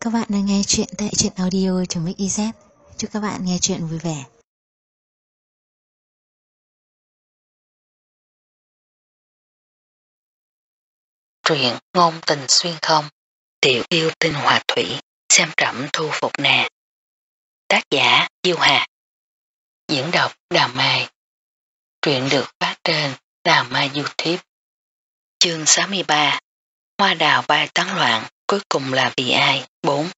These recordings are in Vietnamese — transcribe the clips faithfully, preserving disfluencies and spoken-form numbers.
các bạn đang nghe chuyện tại truyện audio.mix.iz. Chúc các bạn nghe chuyện vui vẻ. Truyện ngôn tình xuyên không, tiểu yêu tinh hòa thủy, xem trẫm thu phục nè. Tác giả Diêu Hà. Diễn đọc Đào Mai. Truyện được phát trên Đào Mai YouTube. Chương sáu mươi ba. Hoa đào bay tán loạn, cuối cùng là vì ai? bốn.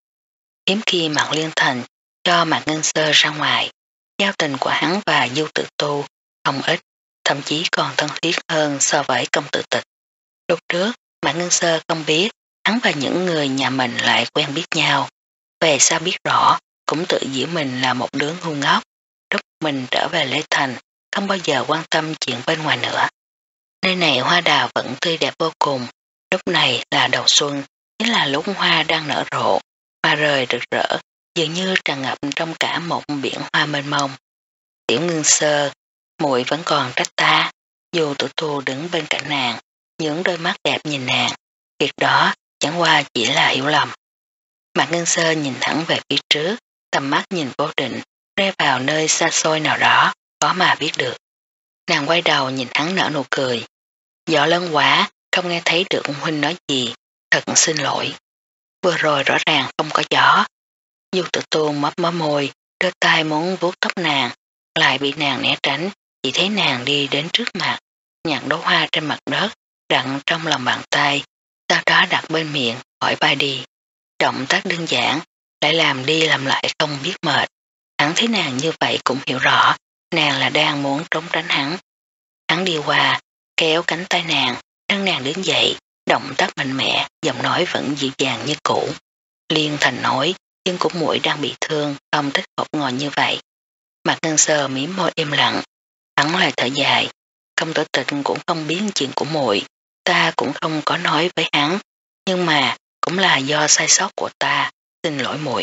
Hiếm khi Mạc Liên Thành cho Mạc Ngân Sơ ra ngoài, giao tình của hắn và Du Tử Tu không ít, thậm chí còn thân thiết hơn so với Công Tử Tịch. Lúc trước, Mạc Ngân Sơ không biết hắn và những người nhà mình lại quen biết nhau. Về sao biết rõ, cũng tự giữ mình là một đứa ngu ngốc. Lúc mình trở về Lê Thành, không bao giờ quan tâm chuyện bên ngoài nữa. Nơi này hoa đào vẫn tươi đẹp vô cùng. Lúc này là đầu xuân, chính là lúc hoa đang nở rộ, hoa rơi rực rỡ, dường như tràn ngập trong cả một biển hoa mênh mông. Tiểu Ngân Sơ, muội vẫn còn trách ta. Dù Tử Tu đứng bên cạnh nàng, những đôi mắt đẹp nhìn nàng, việc đó chẳng qua chỉ là hiểu lầm. Mạc Ngân Sơ nhìn thẳng về phía trước, tầm mắt nhìn vô định, rơi vào nơi xa xôi nào đó, khó mà biết được. Nàng quay đầu nhìn hắn nở nụ cười. Gió lớn quá, không nghe thấy được huynh nói gì, thật xin lỗi. Vừa rồi rõ ràng không có gió. Du Tử Tu mấp mớ môi, đưa tay muốn vuốt tóc nàng, lại bị nàng né tránh, chỉ thấy nàng đi đến trước mặt, nhặt đóa hoa trên mặt đất, đặt trong lòng bàn tay, sau đó đặt bên miệng, hỏi bay đi. Động tác đơn giản, lại làm đi làm lại không biết mệt. Hắn thấy nàng như vậy cũng hiểu rõ, nàng là đang muốn trốn tránh hắn. Hắn đi qua, kéo cánh tay nàng, nâng nàng đứng dậy, động tác mạnh mẽ, giọng nói vẫn dịu dàng như cũ. Liên Thành nói, chân của muội đang bị thương, không thích hột ngồi như vậy. Mạc Ngân Sơ mím môi im lặng, hắn lại thở dài. Công Tử Tịch cũng không biết chuyện của muội, ta cũng không có nói với hắn, nhưng mà cũng là do sai sót của ta, xin lỗi muội.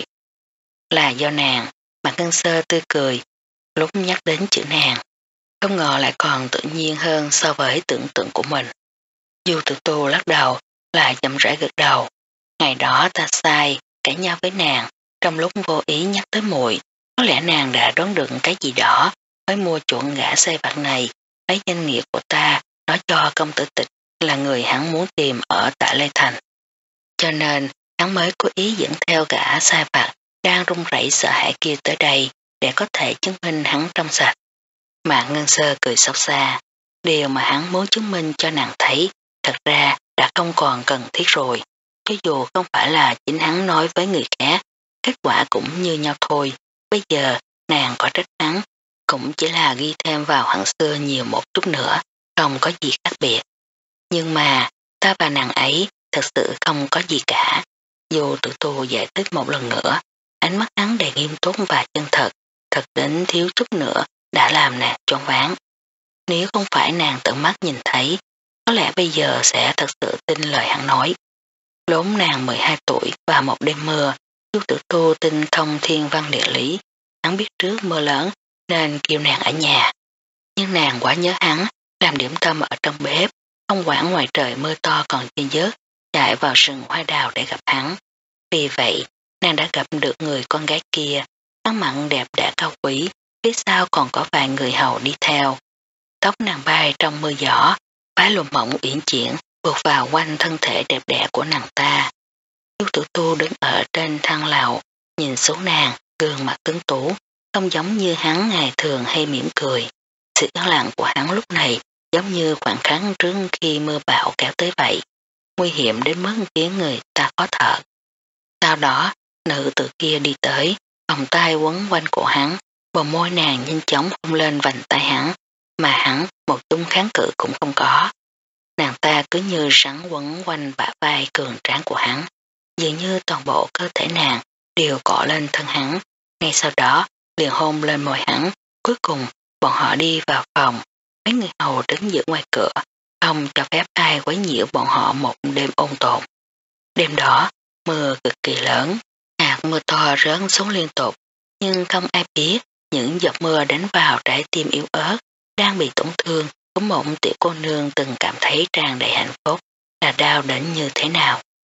Là do nàng. Mạc Ngân Sơ tươi cười, lúc nhắc đến chữ nàng, không ngờ lại còn tự nhiên hơn so với tưởng tượng của mình. Du Tử Tu lắc đầu, lại chậm rãi gật đầu. Ngày đó ta sai, cãi nhau với nàng, trong lúc vô ý nhắc tới muội, có lẽ nàng đã đoán được cái gì đó, mới mua chuộng gã sai vặt này, lấy danh nghĩa của ta, nói cho Công Tử Tịch là người hắn muốn tìm ở tại Lê Thành. Cho nên, hắn mới cố ý dẫn theo gã sai vặt đang run rẩy sợ hãi kia tới đây, để có thể chứng minh hắn trong sạch. Mạc Ngân Sơ cười xót xa, điều mà hắn muốn chứng minh cho nàng thấy, thật ra đã không còn cần thiết rồi. Cho dù không phải là chính hắn nói với người khác, kết quả cũng như nhau thôi. Bây giờ nàng có trách hắn, cũng chỉ là ghi thêm vào hẳn xưa nhiều một chút nữa, không có gì khác biệt. Nhưng mà ta và nàng ấy thật sự không có gì cả. Dù Tử Tu giải thích một lần nữa, ánh mắt hắn đầy nghiêm túc và chân thật, thật đến thiếu chút nữa đã làm nàng choáng váng. Nếu không phải nàng tận mắt nhìn thấy, có lẽ bây giờ sẽ thật sự tin lời hắn nói. Lốn nàng mười hai tuổi và một đêm mưa, Du Tử Tu tinh thông thiên văn địa lý, hắn biết trước mưa lớn nên kêu nàng ở nhà. Nhưng nàng quá nhớ hắn, làm điểm tâm ở trong bếp, không quản ngoài trời mưa to còn chưa dớt, chạy vào rừng hoa đào để gặp hắn. Vì vậy, nàng đã gặp được người con gái kia, hắn mặn đẹp đã cao quý, phía sau còn có vài người hầu đi theo. Tóc nàng bay trong mưa gió, váy lùm mỏng uyển chuyển buộc vào quanh thân thể đẹp đẽ của nàng ta. Du Tử Tu đứng ở trên thang lầu, nhìn xuống nàng, gương mặt tuấn tú, không giống như hắn ngày thường hay mỉm cười. Sự yên lặng của hắn lúc này giống như khoảng khắc trước khi mưa bão kéo tới vậy, nguy hiểm đến mức khiến người ta khó thở. Sau đó, nữ tử kia đi tới, vòng tay quấn quanh cổ hắn, bờ môi nàng nhanh chóng hôn lên vành tay hắn, mà hắn một chút kháng cự cũng không có. Nàng ta cứ như rắn quấn quanh bả vai cường tráng của hắn, dường như toàn bộ cơ thể nàng đều cọ lên thân hắn. Ngay sau đó liền hôn lên môi hắn. Cuối cùng bọn họ đi vào phòng, mấy người hầu đứng giữa ngoài cửa, không cho phép ai quấy nhiễu bọn họ một đêm ôn tồn. Đêm đó mưa cực kỳ lớn, hạt mưa to rớn xuống liên tục, nhưng không ai biết những giọt mưa đánh vào trái tim yếu ớt đang bị tổn thương của một tiểu cô nương từng cảm thấy tràn đầy hạnh phúc là đau đến như thế nào.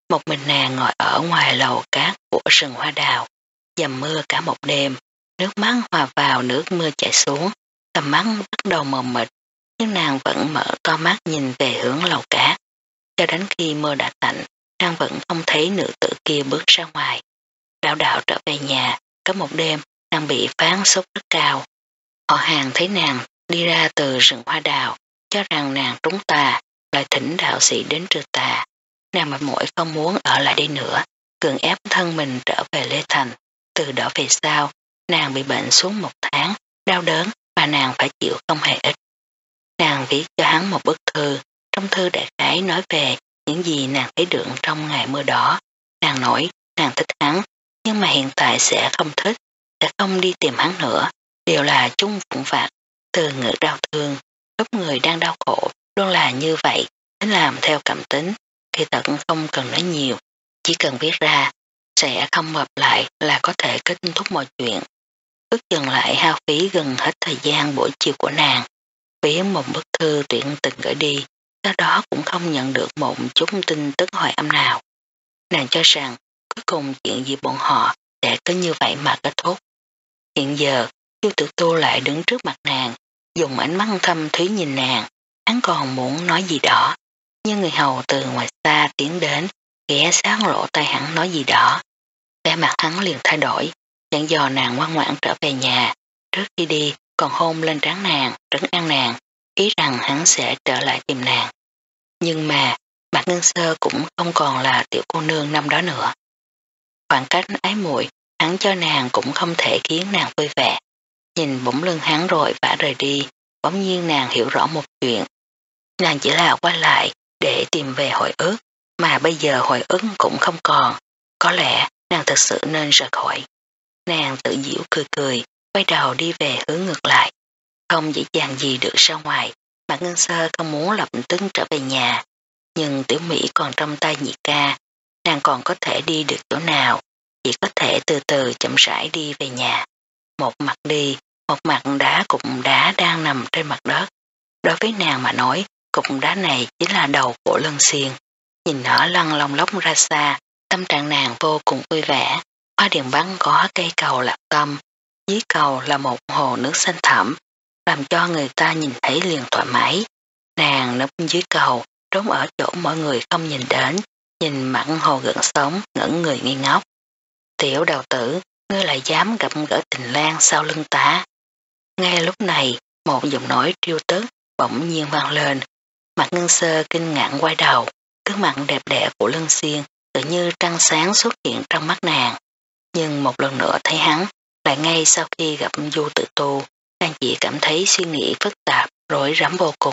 Một mình nàng ngồi ở ngoài lầu cát của rừng hoa đào, dầm mưa cả một đêm, nước mắt hòa vào nước mưa chảy xuống, tầm mắt bắt đầu mờ mịt, nhưng nàng vẫn mở to mắt nhìn về hướng lầu cát. Cho đến khi mưa đã tạnh, nàng vẫn không thấy nữ tử kia bước ra ngoài. Đạo đạo trở về nhà, có một đêm nàng bị phán sốt rất cao. Họ hàng thấy nàng đi ra từ rừng hoa đào, cho rằng nàng trúng tà, lại thỉnh đạo sĩ đến trừ tà. Nàng mệt mỏi không muốn ở lại đây nữa, cường ép thân mình trở về Lê Thành. Từ đó về sau, nàng bị bệnh xuống một tháng, đau đớn và nàng phải chịu không hề ít. Nàng viết cho hắn một bức thư, trong thư đại khái nói về những gì nàng thấy được trong ngày mưa đó. Nàng nói nàng thích hắn, nhưng mà hiện tại sẽ không thích, sẽ không đi tìm hắn nữa, đều là chung phụng phạt, từ ngữ đau thương, lúc người đang đau khổ, luôn là như vậy, tính làm theo cảm tính, khi thật không cần nói nhiều, chỉ cần viết ra, sẽ không mập lại là có thể kết thúc mọi chuyện. Ước chừng lại hao phí gần hết thời gian buổi chiều của nàng, viết một bức thư tuyển tình gửi đi, sau đó cũng không nhận được một chút tin tức hỏi âm nào. Nàng cho rằng cuối cùng chuyện gì bọn họ sẽ cứ như vậy mà kết thúc. Hiện giờ, Chu Tử Tu lại đứng trước mặt nàng, dùng ánh mắt thâm thúy nhìn nàng, hắn còn muốn nói gì đó, nhưng người hầu từ ngoài xa tiến đến, ghé sát lỗ tay hắn nói gì đó. Vẻ mặt hắn liền thay đổi, dặn dò nàng ngoan ngoãn trở về nhà, trước khi đi còn hôn lên trán nàng, trấn an nàng, ý rằng hắn sẽ trở lại tìm nàng. Nhưng mà, Mạc Ngân Sơ cũng không còn là tiểu cô nương năm đó nữa. Khoảng cách ái muội hắn cho nàng cũng không thể khiến nàng vui vẻ. Nhìn bỗng lưng hắn rồi vã rời đi, bỗng nhiên nàng hiểu rõ một chuyện. Nàng chỉ là quay lại để tìm về hồi ức, mà bây giờ hồi ức cũng không còn. Có lẽ nàng thật sự nên rời khỏi. Nàng tự giễu cười cười, quay đầu đi về hướng ngược lại. Không dễ dàng gì được ra ngoài, mà Ngân Sơ không muốn lập tức trở về nhà. Nhưng Tiểu Mỹ còn trong tay nhị ca, nàng còn có thể đi được chỗ nào, chỉ có thể từ từ chậm rãi đi về nhà. Một mặt đi, một mặt đá cục đá đang nằm trên mặt đất. Đối với nàng mà nói, cục đá này chính là đầu của Lân Xiên. Nhìn nó lăn lông lốc ra xa, tâm trạng nàng vô cùng vui vẻ. Hoa Điền Bắn có cây cầu lạc tâm, dưới cầu là một hồ nước xanh thẳm, làm cho người ta nhìn thấy liền thoải mái. Nàng nấp dưới cầu, trốn ở chỗ mọi người không nhìn đến, nhìn mặn hồ gần sống, ngẩn người nghi ngốc. Tiểu đào tử, ngươi lại dám gặp gỡ Tình Lan sau lưng ta. Ngay lúc này, một giọng nói triêu tức bỗng nhiên vang lên. Mặt Ngân Sơ kinh ngạc quay đầu, gương mặt đẹp đẽ của Lân Xiên tự như trăng sáng xuất hiện trong mắt nàng. Nhưng một lần nữa thấy hắn, lại ngay sau khi gặp Du Tử Tu, nàng chỉ cảm thấy suy nghĩ phức tạp, rối rắm vô cùng.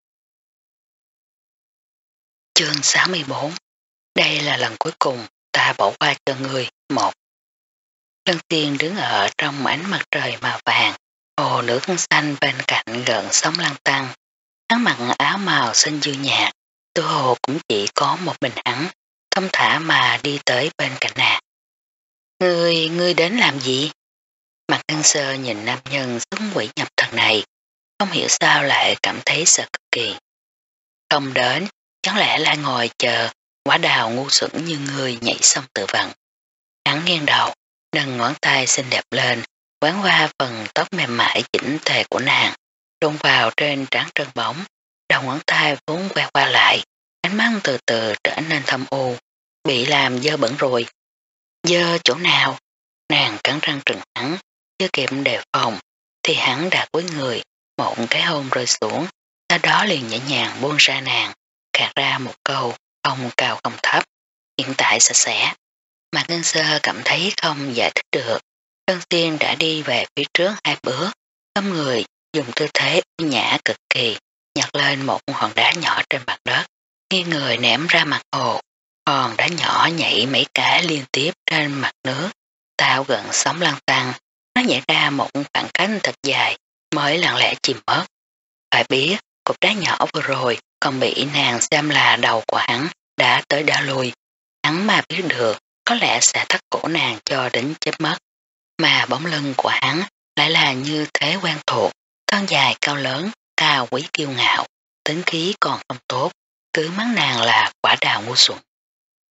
Chương sáu mươi bốn. Đây là lần cuối cùng ta bỏ qua cho người. Một. Lân Xiên đứng ở trong ánh mặt trời màu vàng, hồ nước xanh bên cạnh gần sóng lăn tăng. Hắn mặc áo màu xanh dương nhạt, tự hồ cũng chỉ có một mình hắn, thông thả mà đi tới bên cạnh nàng. Ngươi, ngươi đến làm gì? Mặt Ngân Sơ nhìn nam nhân sống quỷ nhập thần này, không hiểu sao lại cảm thấy sợ cực kỳ. Không đến, chẳng lẽ lại ngồi chờ quả đào ngu xuẩn như người nhảy xong tự vận. Hắn nghiêng đầu, nâng ngón tay xinh đẹp lên, quán qua phần tóc mềm mại chỉnh tề của nàng, đụng vào trên trán trơn bóng, đầu ngón tay vốn quay qua lại, ánh mắt từ từ trở nên thâm u, bị làm dơ bẩn rồi. Dơ chỗ nào? Nàng cắn răng trừng hắn, chưa kịp đề phòng, thì hắn đã cúi người, một cái hôn rơi xuống, sau đó liền nhẹ nhàng buông ra nàng, khạc ra một câu, không cao không thấp, hiện tại sạch sẽ. Mà Ngân Sơ cảm thấy không giải thích được. Lân Xiên đã đi về phía trước hai bước, cắm người, dùng tư thế ưu nhã cực kỳ, nhặt lên một hòn đá nhỏ trên mặt đất, nghiêng người ném ra mặt hồ. Hòn đá nhỏ nhảy mấy cái liên tiếp trên mặt nước, tạo gần sóng lăn tăng, nó nhảy ra một khoảng cách thật dài, mới lặng lẽ chìm mất. Phải biết, cục đá nhỏ vừa rồi còn bị nàng xem là đầu của hắn đã tới đã lui. Hắn mà biết được, có lẽ sẽ thắt cổ nàng cho đến chết mất. Mà bóng lưng của hắn lại là như thế quen thuộc, thân dài cao lớn, cao quý kiêu ngạo, tính khí còn không tốt, cứ mắng nàng là quả đào ngu xuẩn.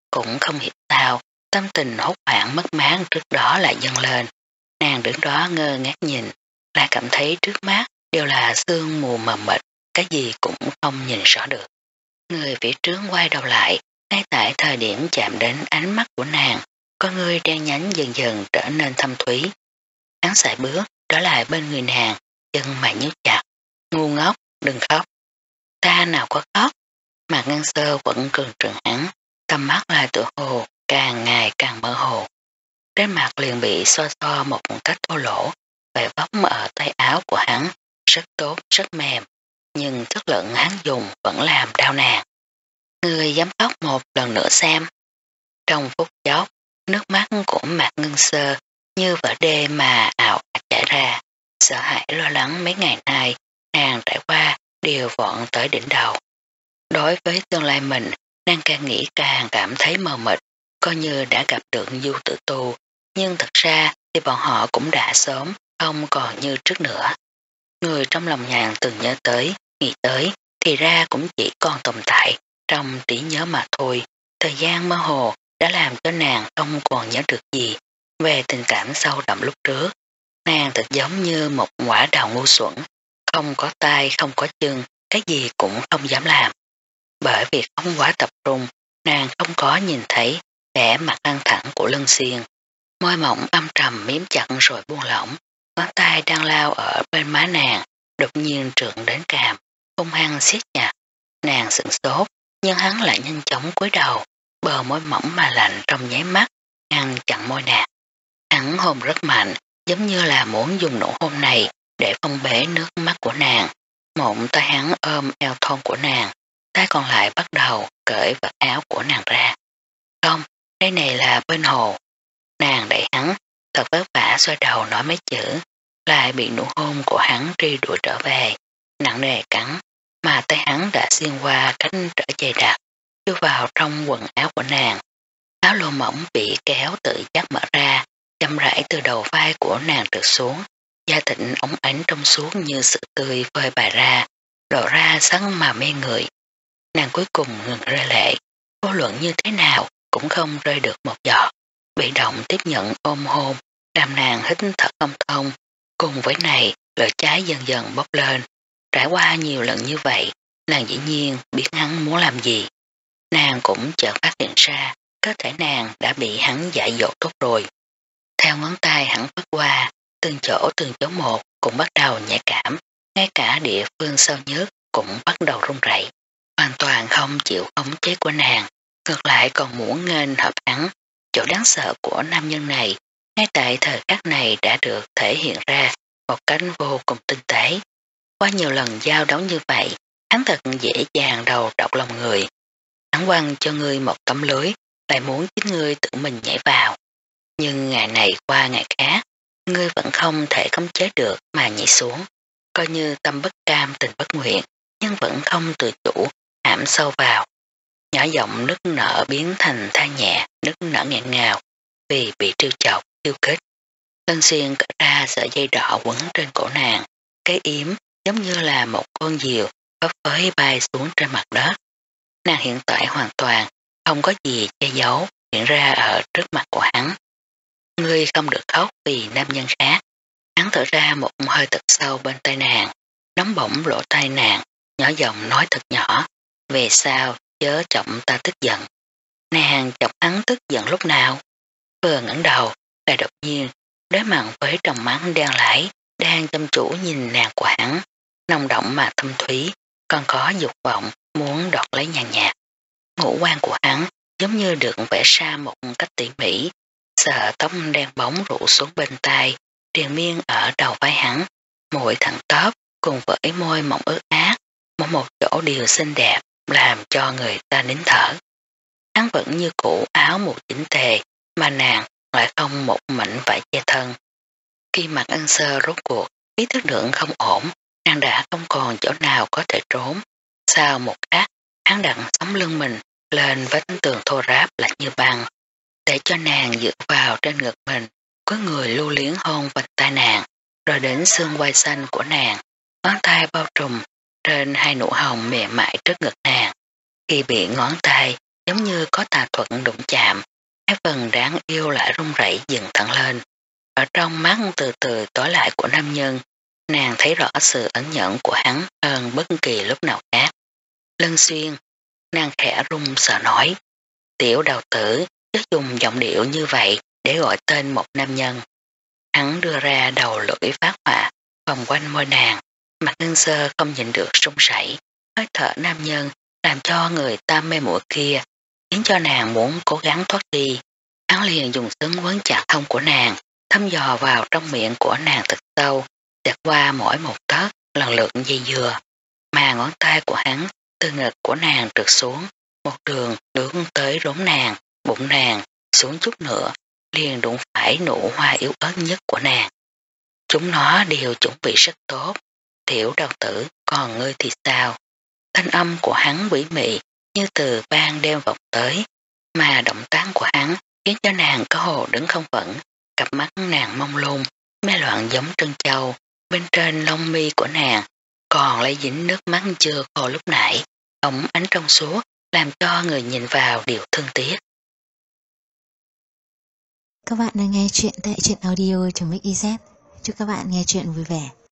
cũng không hiểu sao, tâm tình hốt hoảng mất mát trước đó lại dâng lên. Nàng đứng đó ngơ ngác nhìn, lại cảm thấy trước mắt đều là sương mù mờ mịt, cái gì cũng không nhìn rõ được. Người phía trước quay đầu lại, ngay tại thời điểm chạm đến ánh mắt của nàng, con người đen nhánh dần dần trở nên thâm thúy. Hắn sải bước, trở lại bên người nàng, chân mày nhíu chặt. Ngu ngốc, đừng khóc. Ta nào có khóc. Mạc Ngân Sơ vẫn cường trừng hắn, tầm mắt lại tựa hồ, càng ngày càng mơ hồ. Trên mặt liền bị so so một cách thô lỗ, vẻ vóc ở tay áo của hắn, rất tốt, rất mềm, nhưng chất lượng hắn dùng vẫn làm đau nàng. Người dám khóc một lần nữa xem. Trong phút chốc, nước mắt của Mạc Ngân Sơ như vỡ đê mà ảo ạt chảy ra, sợ hãi lo lắng mấy ngày nay nàng trải qua đều vọn tới đỉnh đầu. Đối với tương lai mình, nàng càng nghĩ càng cảm thấy mờ mịt, coi như đã gặp được Du Tử Tu, nhưng thật ra thì bọn họ cũng đã sớm không còn như trước nữa. Người trong lòng nàng từng nhớ tới, nghĩ tới, thì ra cũng chỉ còn tồn tại trong trí nhớ mà thôi. Thời gian mơ hồ đã làm cho nàng không còn nhớ được gì về tình cảm sâu đậm lúc trước. Nàng thật giống như một quả đào ngu xuẩn, không có tay, không có chân, cái gì cũng không dám làm. Bởi vì không quá tập trung, nàng không có nhìn thấy vẻ mặt căng thẳng của Lân Xuyên. Môi mỏng âm trầm miếm chặt rồi buông lỏng, ngón tay đang lao ở bên má nàng, đột nhiên trượng đến càm, hung hăng siết chặt. Nàng sửng sốt, nhưng hắn lại nhanh chóng cúi đầu, bờ môi mỏng mà lạnh trong nháy mắt, ngăn chặn môi nàng. Hắn hôn rất mạnh, giống như là muốn dùng nụ hôn này để phong bế nước mắt của nàng. Một tay hắn ôm eo thon của nàng, tay còn lại bắt đầu cởi vật áo của nàng ra. Không, đây này là bên hồ. Nàng đẩy hắn, thật vất vả xoay đầu nói mấy chữ, lại bị nụ hôn của hắn truy đuổi trở về, nặng nề cắn, mà tay hắn đã xuyên qua cánh trở dày đặc, đưa vào trong quần áo của nàng. Áo lô mỏng bị kéo tự giác mở ra, chậm rãi từ đầu vai của nàng trượt xuống, da thịt ống ánh trong suốt như sự tươi phơi bày ra, lộ ra sáng mà mê người. Nàng cuối cùng ngừng rơi lệ, vô luận như thế nào cũng không rơi được một giọt, bị động tiếp nhận ôm hôn, làm nàng hít thở không thông. Cùng với này, lửa cháy dần dần bốc lên. Trải qua nhiều lần như vậy, nàng dĩ nhiên biết hắn muốn làm gì. Nàng cũng chợt phát hiện ra, cơ thể nàng đã bị hắn dạy dỗ tốt rồi. Theo ngón tay hắn phất qua, từng chỗ từng chỗ một cũng bắt đầu nhạy cảm, ngay cả địa phương sâu nhất cũng bắt đầu run rẩy, hoàn toàn không chịu khống chế của nàng, ngược lại còn muốn nghênh hợp hắn. Chỗ đáng sợ của nam nhân này, ngay tại thời khắc này đã được thể hiện ra một cách vô cùng tinh tế. Qua nhiều lần giao đấu như vậy, hắn thật dễ dàng đầu độc lòng người. Hắn quăng cho ngươi một tấm lưới, lại muốn chính ngươi tự mình nhảy vào. Nhưng ngày này qua ngày khác, ngươi vẫn không thể khống chế được mà nhảy xuống. Coi như tâm bất cam tình bất nguyện, nhưng vẫn không tự chủ, hãm sâu vào. Nhỏ giọng nức nở biến thành than nhẹ, nức nở nghẹn ngào, vì bị trêu chọc, yêu kích. Lân Xuyên cởi ra sợi dây đỏ quấn trên cổ nàng, cái yếm giống như là một con diều phấp phới bay xuống trên mặt đất. Nàng hiện tại hoàn toàn không có gì che giấu hiện ra ở trước mặt của hắn. Ngươi không được khóc vì nam nhân khác. Hắn thở ra một hơi thật sâu bên tay nàng, nóng bỏng lỗ tai nàng, nhỏ giọng nói thật nhỏ, về sau chớ chọc ta tức giận. Nàng chọc hắn tức giận lúc nào? Vừa ngẩng đầu, lại đột nhiên đối mặt với tròng mắt đen lãi đang chăm chủ nhìn nàng của hắn, nồng động mà thâm thúy, còn có dục vọng muốn đoạt lấy nhàn nhạt. Ngũ quan của hắn giống như được vẽ ra một cách tỉ mỉ, sợ tóc đen bóng rụ xuống bên tai, triền miên ở đầu vai hắn, mũi thẳng tớp cùng với môi mỏng ướt át, mỗi một chỗ đều xinh đẹp, làm cho người ta nín thở. Hắn vẫn như cũ áo một chỉnh tề, mà nàng lại không một mảnh vải che thân. Khi mặt Ân Sơ rốt cuộc, ý thức được không ổn, nàng đã không còn chỗ nào có thể trốn. Sau một khắc, hắn đặt sống lưng mình lên vách tường thô ráp lạnh như băng, để cho nàng dựa vào trên ngực mình, có người lưu liếng hôn vành tai nàng, rồi đến xương quai xanh của nàng, ngón tay bao trùm trên hai nụ hồng mềm mại trước ngực nàng. Khi bị ngón tay giống như có tà thuật đụng chạm, hai phần đáng yêu lại run rẩy dừng thẳng lên. Ở trong mắt từ từ tối lại của nam nhân, nàng thấy rõ sự ẩn nhẫn của hắn hơn bất kỳ lúc nào khác. Lân Xuyên, nàng khẽ run sợ nói, tiểu đào tử, cứ dùng giọng điệu như vậy để gọi tên một nam nhân. Hắn đưa ra đầu lưỡi phát họa, vòng quanh môi nàng, mặt Ngân Sơ không nhìn được run rẩy, hơi thở nam nhân làm cho người ta mê muội kia, khiến cho nàng muốn cố gắng thoát đi. Hắn liền dùng súng quấn chặt hông của nàng, thăm dò vào trong miệng của nàng thật sâu, xẹt qua mỗi một tấc lần lượt dây dừa, mà ngón tay của hắn từ ngực của nàng trượt xuống, một đường hướng tới rốn nàng, bụng nàng, xuống chút nữa, liền đụng phải nụ hoa yếu ớt nhất của nàng. Chúng nó đều chuẩn bị rất tốt, tiểu đào tử, còn ngươi thì sao? Thanh âm của hắn quỷ mị như từ ban đêm vọng tới, mà động tác của hắn khiến cho nàng có hồ đứng không vững, cặp mắt nàng mông lung, mê loạn giống trân châu, bên trên lông mi của nàng còn lấy dính nước mắt chưa khô lúc nãy, ống ánh trong suốt làm cho người nhìn vào đều thương tiếc. Các bạn đang nghe chuyện tại truyện audio.mixyz. Chúc các bạn nghe chuyện vui vẻ.